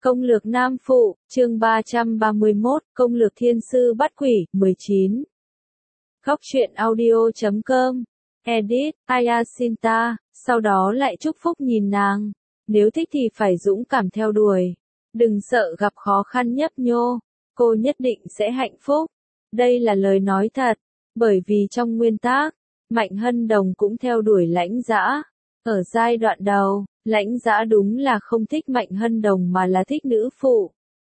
Công lược nam phụ, chương 331, công lược thiên sư bắt quỷ, 19. Góc truyện audio.com, edit, Ayasinta, sau đó lại chúc phúc nhìn nàng. Nếu thích thì phải dũng cảm theo đuổi. Đừng sợ gặp khó khăn nhấp nhô. Cô nhất định sẽ hạnh phúc. Đây là lời nói thật. Bởi vì trong nguyên tắc, Mạnh Hân Đồng cũng theo đuổi Lãnh Dã. Ở giai đoạn đầu, Lãnh Dã đúng là không thích Mạnh Hân Đồng mà là thích nữ phụ.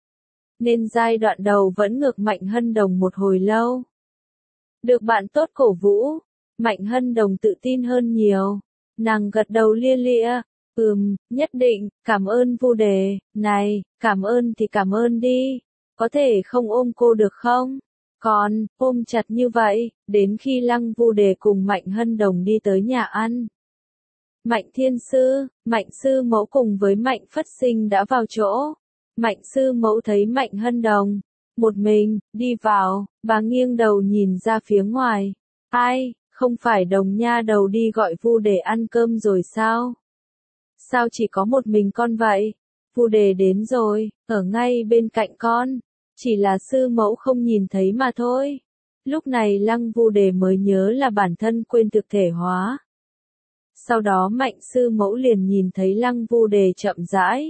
Nên giai đoạn đầu vẫn ngược Mạnh Hân Đồng một hồi lâu. Được bạn tốt cổ vũ, Mạnh Hân Đồng tự tin hơn nhiều. Nàng gật đầu lia lịa. Nhất định, cảm ơn Vu Đề. Này, cảm ơn thì cảm ơn đi. Có thể không ôm cô được không? Còn, ôm chặt như vậy, đến khi Lăng Vu Đề cùng Mạnh Hân Đồng đi tới nhà ăn. Mạnh Thiên Sư, Mạnh Sư Mẫu cùng với Mạnh Phất Sinh đã vào chỗ. Mạnh Sư Mẫu thấy Mạnh Hân Đồng, một mình, đi vào, bà nghiêng đầu nhìn ra phía ngoài. Ai, không phải Đồng nha đầu đi gọi Vu Đề ăn cơm rồi sao? Sao chỉ có một mình con vậy? Vu Đề đến rồi, ở ngay bên cạnh con. Chỉ là Sư Mẫu không nhìn thấy mà thôi. Lúc này Lăng Vu Đề mới nhớ là bản thân quên thực thể hóa. Sau đó Mạnh Sư Mẫu liền nhìn thấy Lăng Vu Đề chậm rãi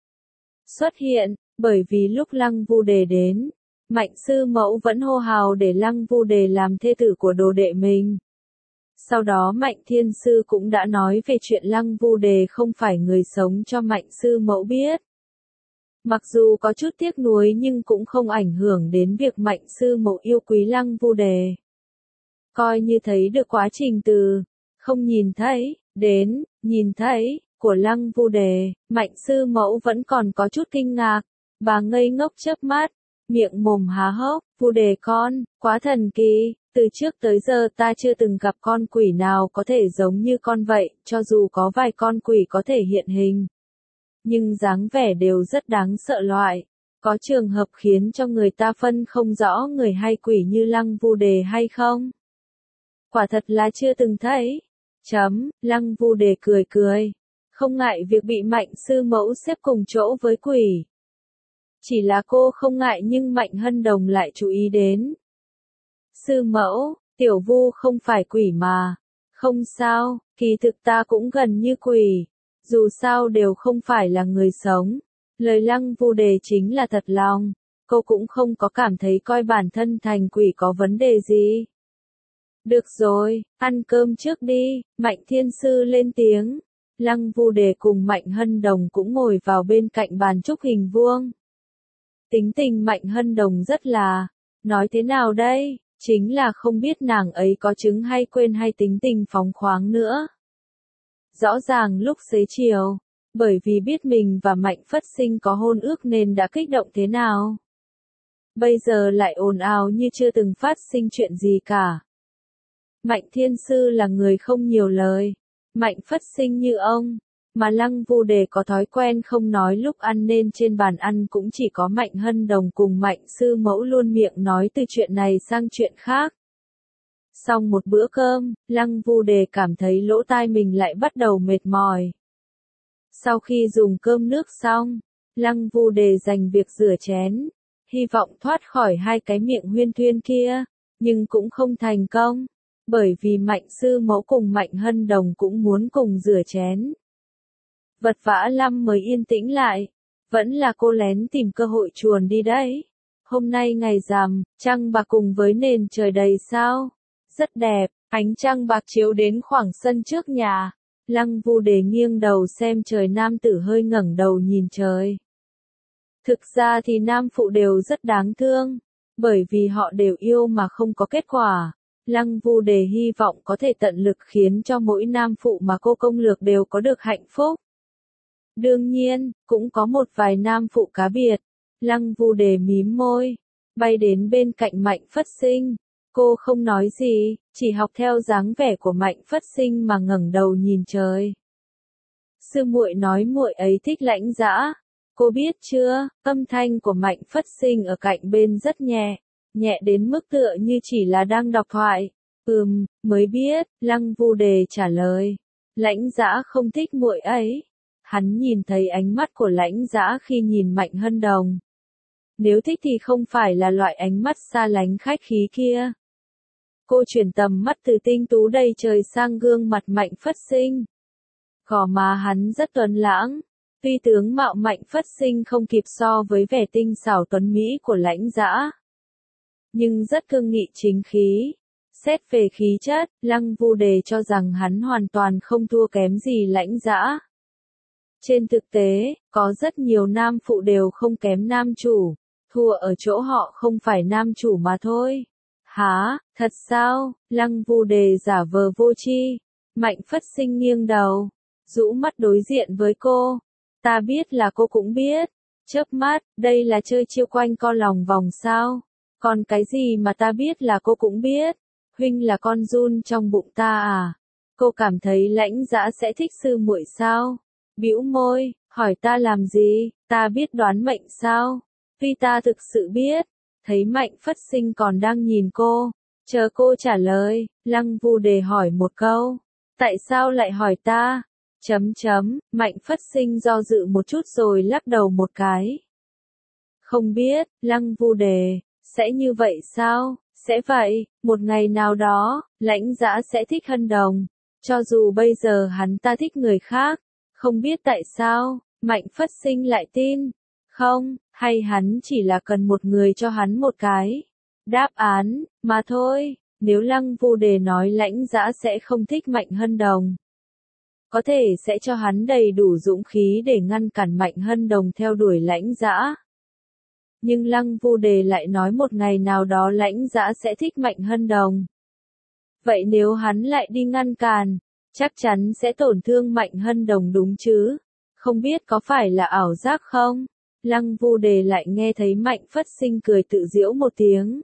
xuất hiện, bởi vì lúc Lăng Vu Đề đến, Mạnh Sư Mẫu vẫn hô hào để Lăng Vu Đề làm thê tử của đồ đệ mình. Sau đó Mạnh Thiên Sư cũng đã nói về chuyện Lăng Vu Đề không phải người sống cho Mạnh Sư Mẫu biết. Mặc dù có chút tiếc nuối nhưng cũng không ảnh hưởng đến việc Mạnh Sư Mẫu yêu quý Lăng Vu Đề. Coi như thấy được quá trình từ không nhìn thấy, đến, nhìn thấy, của Lăng Vu Đề, Mạnh Sư Mẫu vẫn còn có chút kinh ngạc. Bà ngây ngốc chớp mắt, miệng mồm há hốc, Vu Đề con, quá thần kỳ, từ trước tới giờ ta chưa từng gặp con quỷ nào có thể giống như con vậy, cho dù có vài con quỷ có thể hiện hình. Nhưng dáng vẻ đều rất đáng sợ loại. Có trường hợp khiến cho người ta phân không rõ người hay quỷ như Lăng Vu Đề hay không? Quả thật là chưa từng thấy. Lăng Vu Đề cười cười. Không ngại việc bị Mạnh Sư Mẫu xếp cùng chỗ với quỷ. Chỉ là cô không ngại nhưng Mạnh Hân Đồng lại chú ý đến. Sư Mẫu, Tiểu Vu không phải quỷ mà. Không sao, kỳ thực ta cũng gần như quỷ. Dù sao đều không phải là người sống. Lời Lăng Vu Đề chính là thật lòng. Cô cũng không có cảm thấy coi bản thân thành quỷ có vấn đề gì. Được rồi, ăn cơm trước đi, Mạnh Thiên Sư lên tiếng. Lăng Vu Đề cùng Mạnh Hân Đồng cũng ngồi vào bên cạnh bàn trúc hình vuông. Tính tình Mạnh Hân Đồng rất là, nói thế nào đây, chính là không biết nàng ấy có chứng hay quên hay tính tình phóng khoáng nữa. Rõ ràng lúc xế chiều, bởi vì biết mình và Mạnh Phất Sinh có hôn ước nên đã kích động thế nào. Bây giờ lại ồn ào như chưa từng phát sinh chuyện gì cả. Mạnh Thiên Sư là người không nhiều lời, Mạnh Phất Sinh như ông, mà Lăng Vu Đề có thói quen không nói lúc ăn nên trên bàn ăn cũng chỉ có Mạnh Hân Đồng cùng Mạnh Sư Mẫu luôn miệng nói từ chuyện này sang chuyện khác. Sau một bữa cơm, Lăng Vu Đề cảm thấy lỗ tai mình lại bắt đầu mệt mỏi. Sau khi dùng cơm nước xong, Lăng Vu Đề dành việc rửa chén, hy vọng thoát khỏi hai cái miệng huyên thuyên kia, nhưng cũng không thành công, bởi vì Mạnh Sư Mẫu cùng Mạnh Hân Đồng cũng muốn cùng rửa chén. Vật vã lắm mới yên tĩnh lại, vẫn là cô lén tìm cơ hội chuồn đi đấy. Hôm nay ngày rằm, trăng bạc cùng với nền trời đầy sao. Rất đẹp, ánh trăng bạc chiếu đến khoảng sân trước nhà. Lăng Vu Đề nghiêng đầu xem trời, nam tử hơi ngẩng đầu nhìn trời. Thực ra thì nam phụ đều rất đáng thương, bởi vì họ đều yêu mà không có kết quả. Lăng Vu Đề hy vọng có thể tận lực khiến cho mỗi nam phụ mà cô công lược đều có được hạnh phúc. Đương nhiên, cũng có một vài nam phụ cá biệt. Lăng Vu Đề mím môi, bay đến bên cạnh Mạnh Phất Sinh. Cô không nói gì, chỉ học theo dáng vẻ của Mạnh Phất Sinh mà ngẩng đầu nhìn trời. Sư muội nói muội ấy thích Lãnh Dã. Cô biết chưa, âm thanh của Mạnh Phất Sinh ở cạnh bên rất nhẹ, nhẹ đến mức tựa như chỉ là đang đọc thoại. Mới biết, Lăng Vu Đề trả lời. Lãnh Dã không thích muội ấy. Hắn nhìn thấy ánh mắt của Lãnh Dã khi nhìn Mạnh Hân Đồng. Nếu thích thì không phải là loại ánh mắt xa lánh khách khí kia. Cô chuyển tầm mắt từ tinh tú đầy trời sang gương mặt Mạnh Phất Sinh. Gò má hắn rất tuấn lãng. Tuy tướng mạo Mạnh Phất Sinh không kịp so với vẻ tinh xảo tuấn mỹ của Lãnh Dã, nhưng rất cương nghị chính khí. Xét về khí chất, Lăng Vu Đề cho rằng hắn hoàn toàn không thua kém gì Lãnh Dã. Trên thực tế, có rất nhiều nam phụ đều không kém nam chủ, thua ở chỗ họ không phải nam chủ mà thôi. Hả, thật sao? Lăng Vu Đề giả vờ vô tri. Mạnh Phất Sinh nghiêng đầu, rũ mắt đối diện với cô. Ta biết là cô cũng biết. Chớp mắt, đây là chơi chiêu quanh co lòng vòng sao? Còn cái gì mà ta biết là cô cũng biết? Huynh là con giun trong bụng ta à? Cô cảm thấy Lãnh Dã sẽ thích sư muội sao? Bĩu môi, hỏi ta làm gì? Ta biết đoán mệnh sao? Tuy ta thực sự biết. Thấy Mạnh Phất Sinh còn đang nhìn cô, chờ cô trả lời, Lăng Vu Đề hỏi một câu. Tại sao lại hỏi ta? Mạnh Phất Sinh do dự một chút rồi lắc đầu một cái. Không biết, Lăng Vu Đề, sẽ như vậy sao? Sẽ vậy, một ngày nào đó, Lãnh Dã sẽ thích Hân Đồng. Cho dù bây giờ hắn ta thích người khác, không biết tại sao, Mạnh Phất Sinh lại tin. Không, hay hắn chỉ là cần một người cho hắn một cái đáp án, mà thôi. Nếu Lăng Vu Đề nói Lãnh Dã sẽ không thích Mạnh Hân Đồng, có thể sẽ cho hắn đầy đủ dũng khí để ngăn cản Mạnh Hân Đồng theo đuổi Lãnh Dã. Nhưng Lăng Vu Đề lại nói một ngày nào đó Lãnh Dã sẽ thích Mạnh Hân Đồng. Vậy nếu hắn lại đi ngăn cản, chắc chắn sẽ tổn thương Mạnh Hân Đồng đúng chứ? Không biết có phải là ảo giác không? Lăng Vu Đề lại nghe thấy Mạnh Phất Sinh cười tự giễu một tiếng.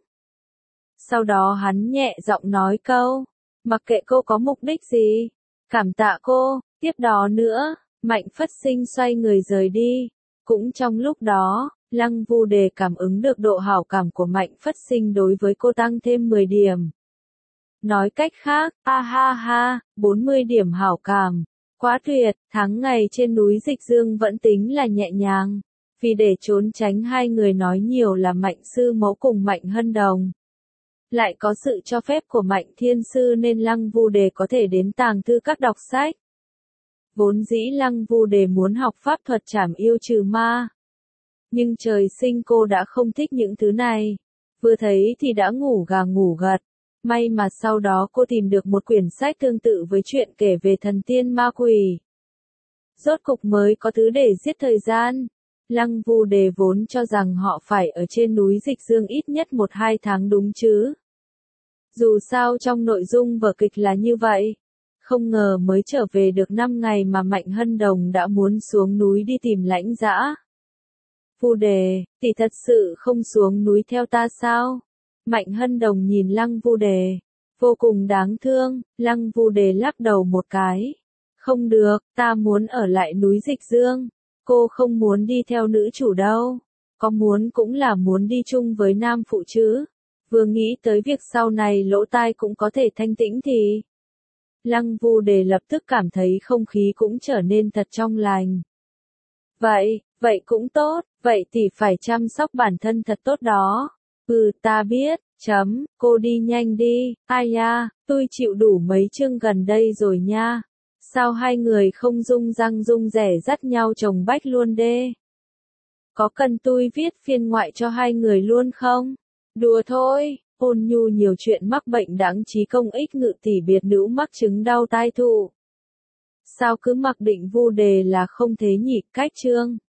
Sau đó hắn nhẹ giọng nói câu, mặc kệ cô có mục đích gì, cảm tạ cô. Tiếp đó nữa, Mạnh Phất Sinh xoay người rời đi. Cũng trong lúc đó, Lăng Vu Đề cảm ứng được độ hảo cảm của Mạnh Phất Sinh đối với cô tăng thêm 10 điểm. Nói cách khác, ha ha, 40 điểm hảo cảm. Quá tuyệt, tháng ngày trên núi Dịch Dương vẫn tính là nhẹ nhàng. Vì để trốn tránh hai người nói nhiều là Mạnh Sư Mẫu cùng Mạnh Hân Đồng, lại có sự cho phép của Mạnh Thiên Sư nên Lăng Vu Đề có thể đến tàng thư các đọc sách. Vốn dĩ Lăng Vu Đề muốn học pháp thuật trảm yêu trừ ma. Nhưng trời sinh cô đã không thích những thứ này. Vừa thấy thì đã ngủ gà ngủ gật. May mà sau đó cô tìm được một quyển sách tương tự với chuyện kể về thần tiên ma quỷ. Rốt cục mới có thứ để giết thời gian. Lăng Vu Đề vốn cho rằng họ phải ở trên núi Dịch Dương ít nhất 1-2 tháng đúng chứ. Dù sao trong nội dung vở kịch là như vậy. Không ngờ mới trở về được 5 ngày mà Mạnh Hân Đồng đã muốn xuống núi đi tìm Lãnh Dã. Vu Đề, tỷ thật sự không xuống núi theo ta sao? Mạnh Hân Đồng nhìn Lăng Vu Đề, vô cùng đáng thương. Lăng Vu Đề lắc đầu một cái. Không được, ta muốn ở lại núi Dịch Dương. Cô không muốn đi theo nữ chủ đâu. Có muốn cũng là muốn đi chung với nam phụ chứ. Vừa nghĩ tới việc sau này lỗ tai cũng có thể thanh tĩnh thì Lăng Vu Đề lập tức cảm thấy không khí cũng trở nên thật trong lành. Vậy cũng tốt, vậy thì phải chăm sóc bản thân thật tốt đó. Ta biết, cô đi nhanh đi. Ai da, tôi chịu đủ mấy chương gần đây rồi nha. Sao hai người không rung răng rung rẻ dắt nhau chồng bách luôn đê? Có cần tôi viết phiên ngoại cho hai người luôn không? Đùa thôi, Ôn Nhu nhiều chuyện mắc bệnh đáng trí công ích ngự tỷ biệt nữ mắc chứng đau tai thụ. Sao cứ mặc định Vu Đề là không thế nhỉ? Cách chương